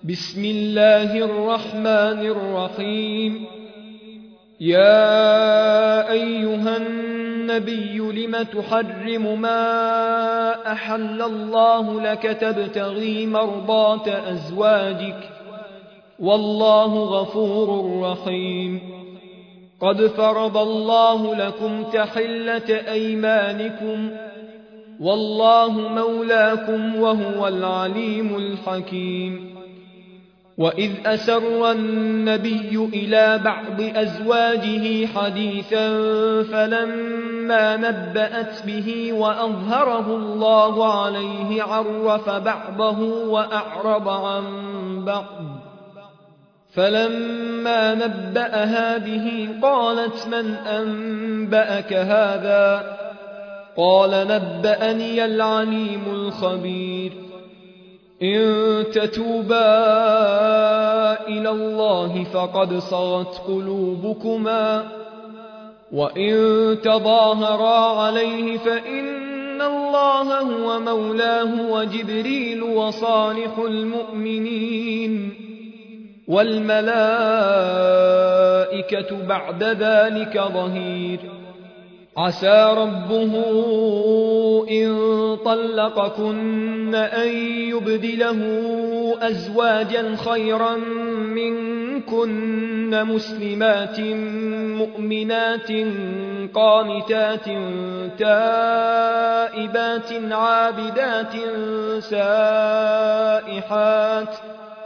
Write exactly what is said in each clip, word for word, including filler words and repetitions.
بسم الله الرحمن الرحيم. يا أيها النبي لم تحرم ما أحل الله لك تبتغي مرضات أزواجك والله غفور رحيم. قد فرض الله لكم تحلة أيمانكم والله مولاكم وهو العليم الحكيم. وإذ أسر النبي إلى بعض أزواجه حديثا فلما نبأت به وأظهره الله عليه عرف بعضه وأعرض عن بعض، فلما نبأها به قالت من أنبأك هذا؟ قال نبأني العليم الخبير. إن تتوبا إلى الله فقد صغت قلوبكما وإن تظاهرا عليه فإن الله هو مولاه وجبريل وصالح المؤمنين والملائكة بعد ذلك ظهير. عسى ربه إن طلقكن أن يبدله أزواجا خيرا منكن مسلمات مؤمنات قانتات تائبات عابدات سائحات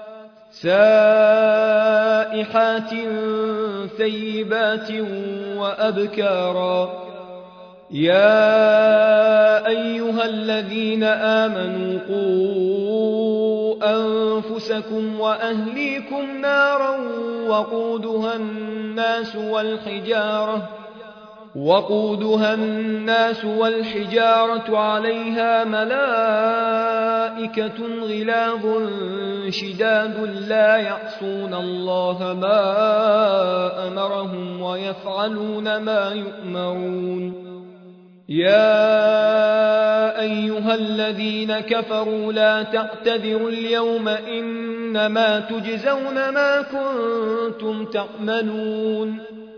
سائحات ثيبات وأبكارا. يا أيها الذين آمنوا قوا أنفسكم وأهليكم نارا وقودها الناس والحجارة وقودها الناس والحجارة عليها ملائكة غلاظ شداد لا يعصون الله ما أمرهم ويفعلون ما يؤمرون. يا أيها الذين كفروا لا تعتذروا اليوم إنما تجزون ما كنتم تعملون.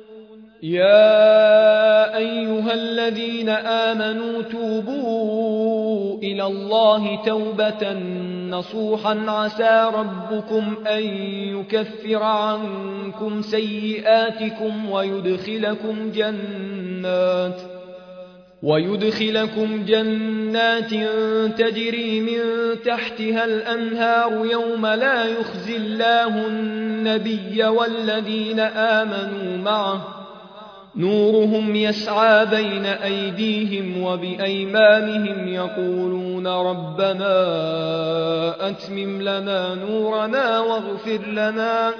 يا أيها الذين آمنوا توبوا إلى الله توبة نصوحا عسى ربكم أن يكفر عنكم سيئاتكم ويدخلكم جنات ويدخلكم جنات تجري من تحتها الأنهار يوم لا يخزي الله النبي والذين آمنوا معه نورهم يسعى بين أيديهم وبأيمانهم يقولون ربنا أتمم لنا نورنا واغفر لنا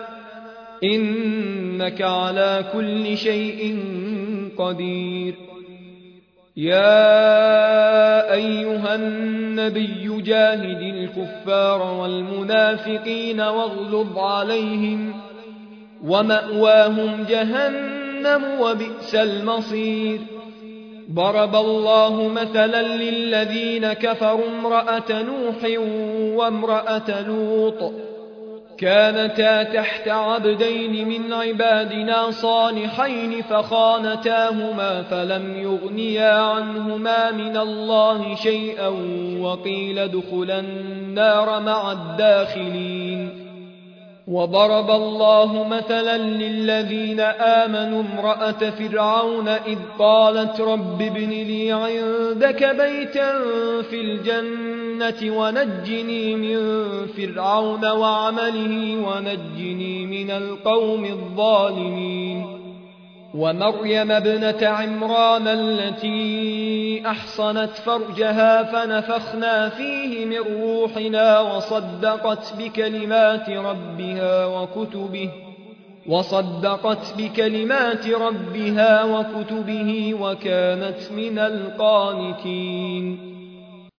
إنك على كل شيء قدير. يا أيها النبي جاهد الكفار والمنافقين واغلظ عليهم ومأواهم جهنم وبئس المصير. ضرب الله مثلا للذين كفروا امرأة نوح وامرأة لوط كانتا تحت عبدين من عبادنا صالحين فخانتاهما فلم يغنيا عنهما من الله شيئا وقيل ادخلا النار مع الداخلين. وضرب الله مثلا للذين آمنوا امرأة فرعون إذ قالت رب ابن لي عندك بيتا في الجنة ونجني من فرعون وعمله ونجني من القوم الظالمين. ومريم ابنة عمران التي أحصنت فرجها فنفخنا فيه من روحنا وصدقت بكلمات ربها وكتبه وصدقت بكلمات ربها وكتبه وكانت من القانتين.